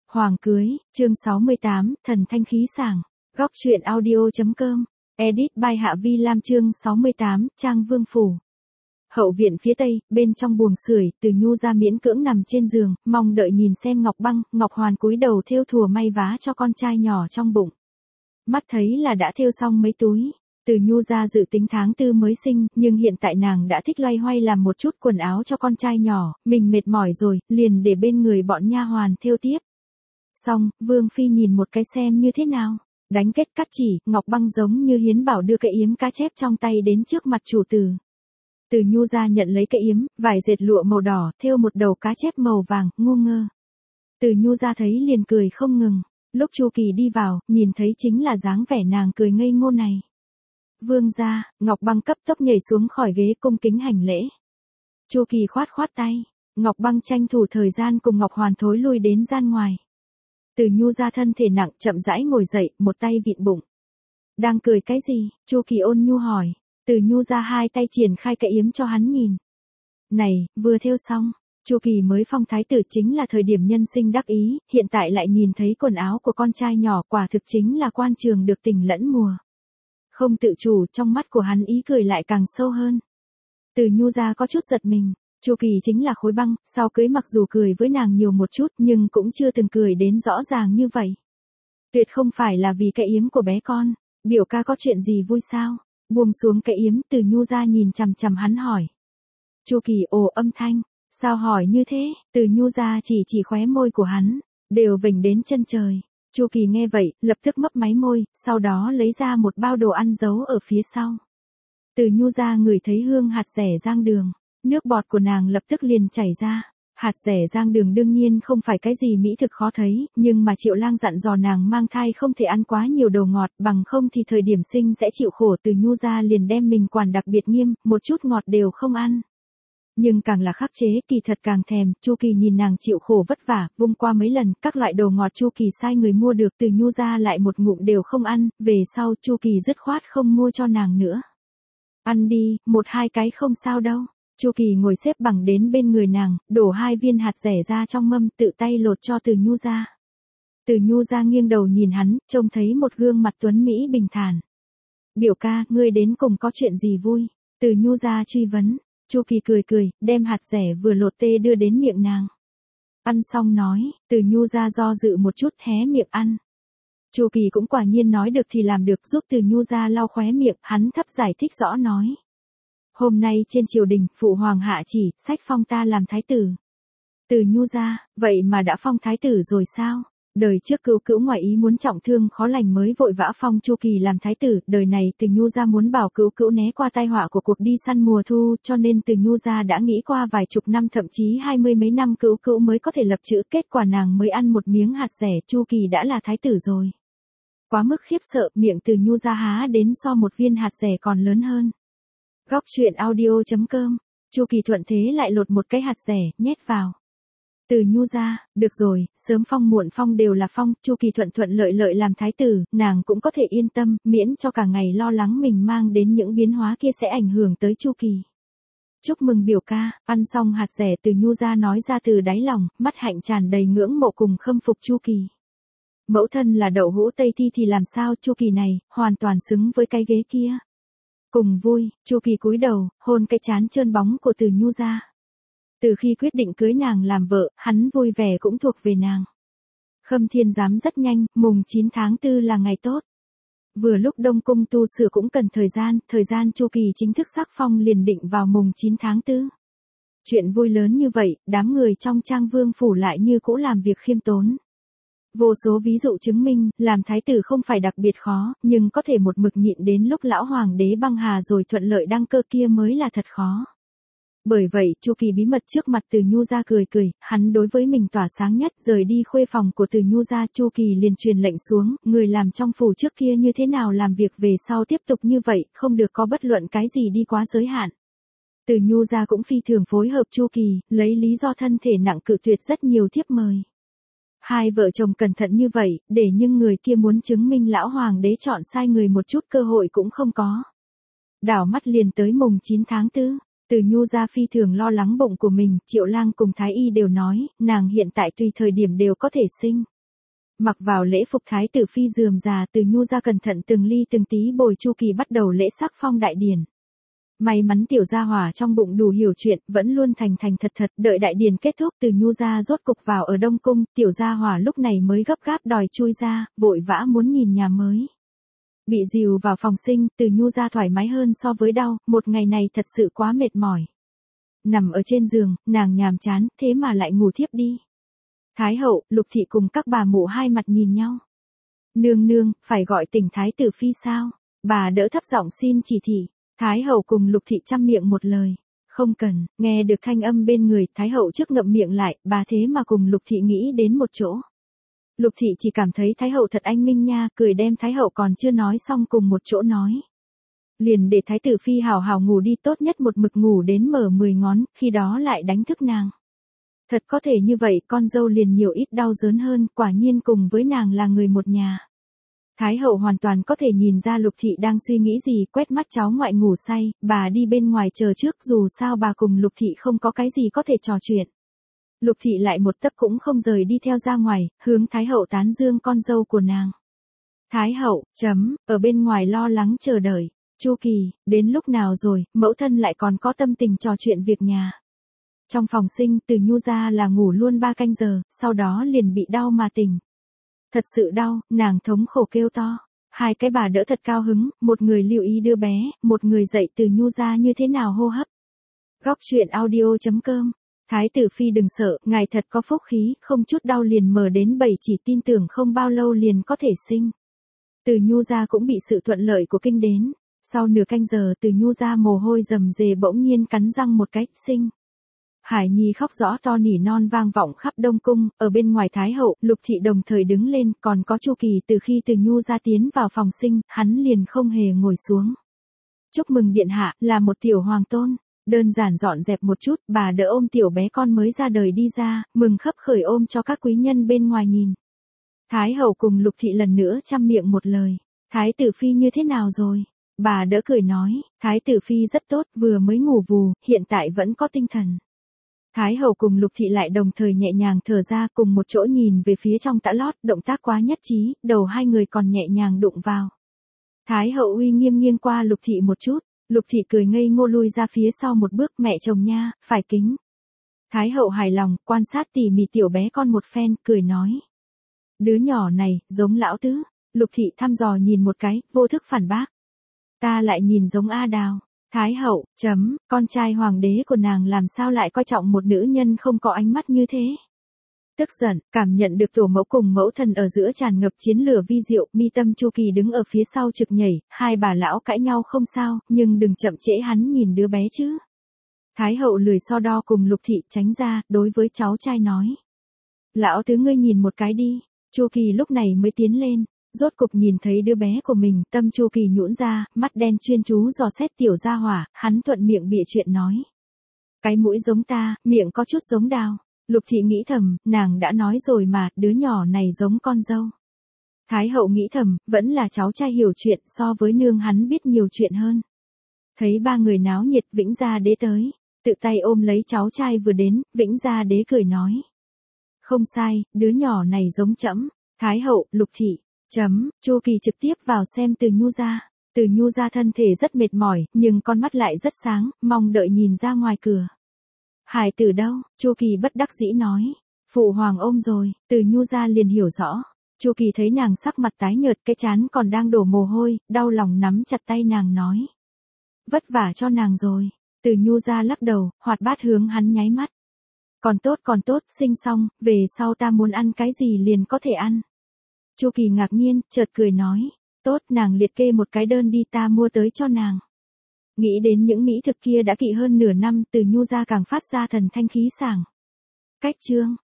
Hoàng cưới, chương 68, thần thanh khí sảng. Góc truyện audio.com. Edit by Hạ Vi Lam chương 68, Trang Vương Phủ. Hậu viện phía tây, bên trong buồng sưởi, Từ Nhu ra miễn cưỡng nằm trên giường, mong đợi nhìn xem Ngọc Băng, Ngọc Hoàn cúi đầu thêu thùa may vá cho con trai nhỏ trong bụng. Mắt thấy là đã thêu xong mấy túi. Từ Nhu ra dự tính tháng 4 mới sinh, nhưng hiện tại nàng đã thích loay hoay làm một chút quần áo cho con trai nhỏ, mình mệt mỏi rồi, liền để bên người bọn nha hoàn thêu tiếp. Xong, Vương Phi nhìn một cái xem như thế nào. Đánh kết cắt chỉ, Ngọc Băng giống như hiến bảo đưa cái yếm cá chép trong tay đến trước mặt chủ tử. Từ Nhu ra nhận lấy cái yếm, vải dệt lụa màu đỏ, thêu một đầu cá chép màu vàng, ngu ngơ. Từ Nhu ra thấy liền cười không ngừng. Lúc Chu Kỳ đi vào, nhìn thấy chính là dáng vẻ nàng cười ngây ngô này. Vương gia, Ngọc Băng cấp tốc nhảy xuống khỏi ghế cung kính hành lễ. Chu Kỳ khoát khoát tay, Ngọc Băng tranh thủ thời gian cùng Ngọc Hoàn thối lui đến gian ngoài. Từ Nhu ra thân thể nặng chậm rãi ngồi dậy, một tay vịn bụng. Đang cười cái gì? Chu Kỳ ôn nhu hỏi. Từ Nhu ra hai tay triển khai cái yếm cho hắn nhìn. Này, vừa thêu xong, Chu Kỳ mới phong thái tử chính là thời điểm nhân sinh đắc ý, hiện tại lại nhìn thấy quần áo của con trai nhỏ, quả thực chính là quan trường được tình lẫn mùa. Không tự chủ, trong mắt của hắn ý cười lại càng sâu hơn. Từ Nhu ra có chút giật mình. Chu Kỳ chính là khối băng, sau cưới mặc dù cười với nàng nhiều một chút nhưng cũng chưa từng cười đến rõ ràng như vậy. Tuyệt không phải là vì cái yếm của bé con. Biểu ca có chuyện gì vui sao? Buông xuống cái yếm, Từ Nhu ra nhìn chằm chằm hắn hỏi. Chu Kỳ ồ âm thanh. Sao hỏi như thế? Từ Nhu ra chỉ khóe môi của hắn, đều vểnh đến chân trời. Chu Kỳ nghe vậy, lập tức mấp máy môi, sau đó lấy ra một bao đồ ăn giấu ở phía sau. Từ Nhu ra ngửi thấy hương hạt dẻ rang đường, nước bọt của nàng lập tức liền chảy ra. Hạt dẻ rang đường đương nhiên không phải cái gì mỹ thực khó thấy, nhưng mà Triệu Lang dặn dò nàng mang thai không thể ăn quá nhiều đồ ngọt, bằng không thì thời điểm sinh sẽ chịu khổ. Từ Nhu ra liền đem mình quản đặc biệt nghiêm, một chút ngọt đều không ăn. Nhưng càng là khắc chế, kỳ thật càng thèm. Chu Kỳ nhìn nàng chịu khổ vất vả, vung qua mấy lần, các loại đồ ngọt Chu Kỳ sai người mua được, Từ Nhu ra lại một ngụm đều không ăn, về sau Chu Kỳ dứt khoát không mua cho nàng nữa. Ăn đi, một hai cái không sao đâu. Chu Kỳ ngồi xếp bằng đến bên người nàng, đổ 2 viên hạt dẻ ra trong mâm, tự tay lột cho Từ Nhu ra. Từ Nhu ra nghiêng đầu nhìn hắn, trông thấy một gương mặt tuấn mỹ bình thản. Biểu ca, ngươi đến cùng có chuyện gì vui? Từ Nhu ra truy vấn. Chu Kỳ cười, đem hạt dẻ vừa lột tê đưa đến miệng nàng. Ăn xong nói, Từ Nhu ra do dự một chút hé miệng ăn. Chu Kỳ cũng quả nhiên nói được thì làm được, giúp Từ Nhu ra lau khóe miệng, hắn thấp giải thích rõ nói. Hôm nay trên triều đình, phụ hoàng hạ chỉ, sách phong ta làm thái tử. Từ Nhu ra, vậy mà đã phong thái tử rồi sao? Đời trước Cữu Cữu ngoài ý muốn trọng thương khó lành mới vội vã phong Chu Kỳ làm thái tử, đời này Từ Nhu ra muốn bảo Cữu Cữu né qua tai họa của cuộc đi săn mùa thu, cho nên Từ Nhu ra đã nghĩ qua vài chục năm thậm chí 20 mấy năm Cữu Cữu mới có thể lập chữ, kết quả nàng mới ăn một miếng hạt dẻ, Chu Kỳ đã là thái tử rồi. Quá mức khiếp sợ, miệng Từ Nhu ra há đến so một viên hạt dẻ còn lớn hơn. Góc truyện audio.com. Chu Kỳ thuận thế lại lột một cái hạt dẻ, nhét vào. Từ Nhu ra, được rồi, sớm phong muộn phong đều là phong, Chu Kỳ thuận lợi làm thái tử, nàng cũng có thể yên tâm, miễn cho cả ngày lo lắng mình mang đến những biến hóa kia sẽ ảnh hưởng tới Chu Kỳ. Chúc mừng biểu ca, ăn xong hạt dẻ, Từ Nhu ra nói ra từ đáy lòng, mắt hạnh tràn đầy ngưỡng mộ cùng khâm phục Chu Kỳ. Mẫu thân là đậu hũ Tây Thi thì làm sao, Chu Kỳ này, hoàn toàn xứng với cái ghế kia. Cùng vui, Chu Kỳ cúi đầu, hôn cái trán trơn bóng của Từ Nhu ra. Từ khi quyết định cưới nàng làm vợ, hắn vui vẻ cũng thuộc về nàng. Khâm Thiên Giám rất nhanh, mùng 9 tháng 4 là ngày tốt. Vừa lúc Đông Cung tu sửa cũng cần thời gian Chu Kỳ chính thức sắc phong liền định vào mùng 9 tháng 4. Chuyện vui lớn như vậy, đám người trong Trang Vương phủ lại như cũ làm việc khiêm tốn. Vô số ví dụ chứng minh, làm thái tử không phải đặc biệt khó, nhưng có thể một mực nhịn đến lúc lão hoàng đế băng hà rồi thuận lợi đăng cơ kia mới là thật khó. Bởi vậy, Chu Kỳ bí mật trước mặt Từ Nhu ra cười, hắn đối với mình tỏa sáng nhất, rời đi khuê phòng của Từ Nhu ra, Chu Kỳ liền truyền lệnh xuống, người làm trong phủ trước kia như thế nào làm việc về sau tiếp tục như vậy, không được có bất luận cái gì đi quá giới hạn. Từ Nhu ra cũng phi thường phối hợp Chu Kỳ, lấy lý do thân thể nặng cự tuyệt rất nhiều thiếp mời. Hai vợ chồng cẩn thận như vậy, để nhưng người kia muốn chứng minh lão hoàng đế chọn sai người một chút cơ hội cũng không có. Đảo mắt liền tới mùng 9 tháng 4. Từ Nhu ra phi thường lo lắng bụng của mình, Triệu Lang cùng Thái Y đều nói, nàng hiện tại tùy thời điểm đều có thể sinh. Mặc vào lễ phục thái tử phi rườm rà, Từ Nhu ra cẩn thận từng ly từng tí bồi Chu Kỳ bắt đầu lễ sắc phong đại điển. May mắn tiểu gia hỏa trong bụng đủ hiểu chuyện, vẫn luôn thành thành thật thật, đợi đại điển kết thúc Từ Nhu ra rốt cục vào ở Đông Cung, tiểu gia hỏa lúc này mới gấp gáp đòi chui ra, vội vã muốn nhìn nhà mới. Bị dìu vào phòng sinh, Từ Nhu ra thoải mái hơn so với đau, một ngày này thật sự quá mệt mỏi. Nằm ở trên giường, nàng nhàm chán, thế mà lại ngủ thiếp đi. Thái hậu, Lục thị cùng các bà mụ hai mặt nhìn nhau. Nương nương, phải gọi tỉnh thái tử phi sao? Bà đỡ thấp giọng xin chỉ thị. Thái hậu cùng Lục thị chăm miệng một lời. Không cần, nghe được thanh âm bên người, Thái hậu trước ngậm miệng lại, bà thế mà cùng Lục thị nghĩ đến một chỗ. Lục thị chỉ cảm thấy Thái hậu thật anh minh nha, cười đem Thái hậu còn chưa nói xong cùng một chỗ nói. Liền để thái tử phi hào hào ngủ đi, tốt nhất một mực ngủ đến mở 10 ngón, khi đó lại đánh thức nàng. Thật có thể như vậy, con dâu liền nhiều ít đau đớn hơn, quả nhiên cùng với nàng là người một nhà. Thái hậu hoàn toàn có thể nhìn ra Lục thị đang suy nghĩ gì, quét mắt cháu ngoại ngủ say, bà đi bên ngoài chờ trước, dù sao bà cùng Lục thị không có cái gì có thể trò chuyện. Lục thị lại một tấc cũng không rời đi theo ra ngoài, hướng Thái hậu tán dương con dâu của nàng. Thái hậu, ở bên ngoài lo lắng chờ đợi. Chu Kỳ, đến lúc nào rồi, mẫu thân lại còn có tâm tình trò chuyện việc nhà. Trong phòng sinh, Từ Nhu ra là ngủ luôn 3 canh giờ, sau đó liền bị đau mà tỉnh. Thật sự đau, nàng thống khổ kêu to. Hai cái bà đỡ thật cao hứng, một người lưu ý đưa bé, một người dạy Từ Nhu ra như thế nào hô hấp. Góc truyện audio.com. Thái tử phi đừng sợ, ngài thật có phúc khí, không chút đau liền mở đến 7, chỉ tin tưởng không bao lâu liền có thể sinh. Từ Nhu ra cũng bị sự thuận lợi của kinh đến. Sau nửa canh giờ, Từ Nhu ra mồ hôi rầm rề bỗng nhiên cắn răng một cái, sinh. Hải Nhi khóc rõ to nỉ non vang vọng khắp Đông Cung, ở bên ngoài Thái hậu, Lục thị đồng thời đứng lên, còn có Chu Kỳ. Từ khi Từ Nhu ra tiến vào phòng sinh, hắn liền không hề ngồi xuống. Chúc mừng điện hạ, là một tiểu hoàng tôn. Đơn giản dọn dẹp một chút, bà đỡ ôm tiểu bé con mới ra đời đi ra, mừng khấp khởi ôm cho các quý nhân bên ngoài nhìn. Thái hậu cùng Lục thị lần nữa chăm miệng một lời. Thái tử phi như thế nào rồi? Bà đỡ cười nói, thái tử phi rất tốt, vừa mới ngủ vù, hiện tại vẫn có tinh thần. Thái hậu cùng Lục thị lại đồng thời nhẹ nhàng thở ra, cùng một chỗ nhìn về phía trong tã lót, động tác quá nhất trí, đầu hai người còn nhẹ nhàng đụng vào. Thái hậu uy nghiêm nghiêng qua Lục thị một chút, Lục thị cười ngây ngô lui ra phía sau một bước, mẹ chồng nha, phải kính. Thái hậu hài lòng, quan sát tỉ mỉ tiểu bé con một phen, cười nói. Đứa nhỏ này, giống lão tứ. Lục thị thăm dò nhìn một cái, vô thức phản bác. Ta lại nhìn giống A Đào. Thái hậu, con trai hoàng đế của nàng làm sao lại coi trọng một nữ nhân không có ánh mắt như thế. Tức giận, cảm nhận được tổ mẫu cùng mẫu thần ở giữa tràn ngập chiến lửa vi diệu, mi tâm Chu Kỳ đứng ở phía sau trực nhảy, hai bà lão cãi nhau không sao, nhưng đừng chậm trễ hắn nhìn đứa bé chứ. Thái hậu lười so đo cùng Lục thị tránh ra, đối với cháu trai nói. Lão tứ ngươi nhìn một cái đi. Chu Kỳ lúc này mới tiến lên. Rốt cục nhìn thấy đứa bé của mình, tâm Chu Kỳ nhũn ra, mắt đen chuyên chú dò xét tiểu gia hỏa, hắn thuận miệng bịa chuyện nói. Cái mũi giống ta, miệng có chút giống Đào. Lục thị nghĩ thầm, nàng đã nói rồi mà, đứa nhỏ này giống con dâu. Thái hậu nghĩ thầm, vẫn là cháu trai hiểu chuyện, so với nương hắn biết nhiều chuyện hơn. Thấy ba người náo nhiệt, Vĩnh Gia Đế tới, tự tay ôm lấy cháu trai vừa đến, Vĩnh Gia Đế cười nói. Không sai, đứa nhỏ này giống trẫm. Thái hậu, Lục thị. Chu Kỳ trực tiếp vào xem Từ Nhu ra. Từ Nhu ra thân thể rất mệt mỏi, nhưng con mắt lại rất sáng, mong đợi nhìn ra ngoài cửa. Hải tử đâu? Chu Kỳ bất đắc dĩ nói. Phụ hoàng ôm rồi. Từ Nhu ra liền hiểu rõ. Chu Kỳ thấy nàng sắc mặt tái nhợt, cái trán còn đang đổ mồ hôi, đau lòng nắm chặt tay nàng nói. Vất vả cho nàng rồi. Từ Nhu ra lắc đầu, hoạt bát hướng hắn nháy mắt. Còn tốt, sinh xong, về sau ta muốn ăn cái gì liền có thể ăn. Chu Kỳ ngạc nhiên, chợt cười nói. Tốt, nàng liệt kê một cái đơn đi, ta mua tới cho nàng. Nghĩ đến những mỹ thực kia đã kỵ hơn nửa năm, Từ Nhu ra càng phát ra thần thanh khí sảng. Cách chương.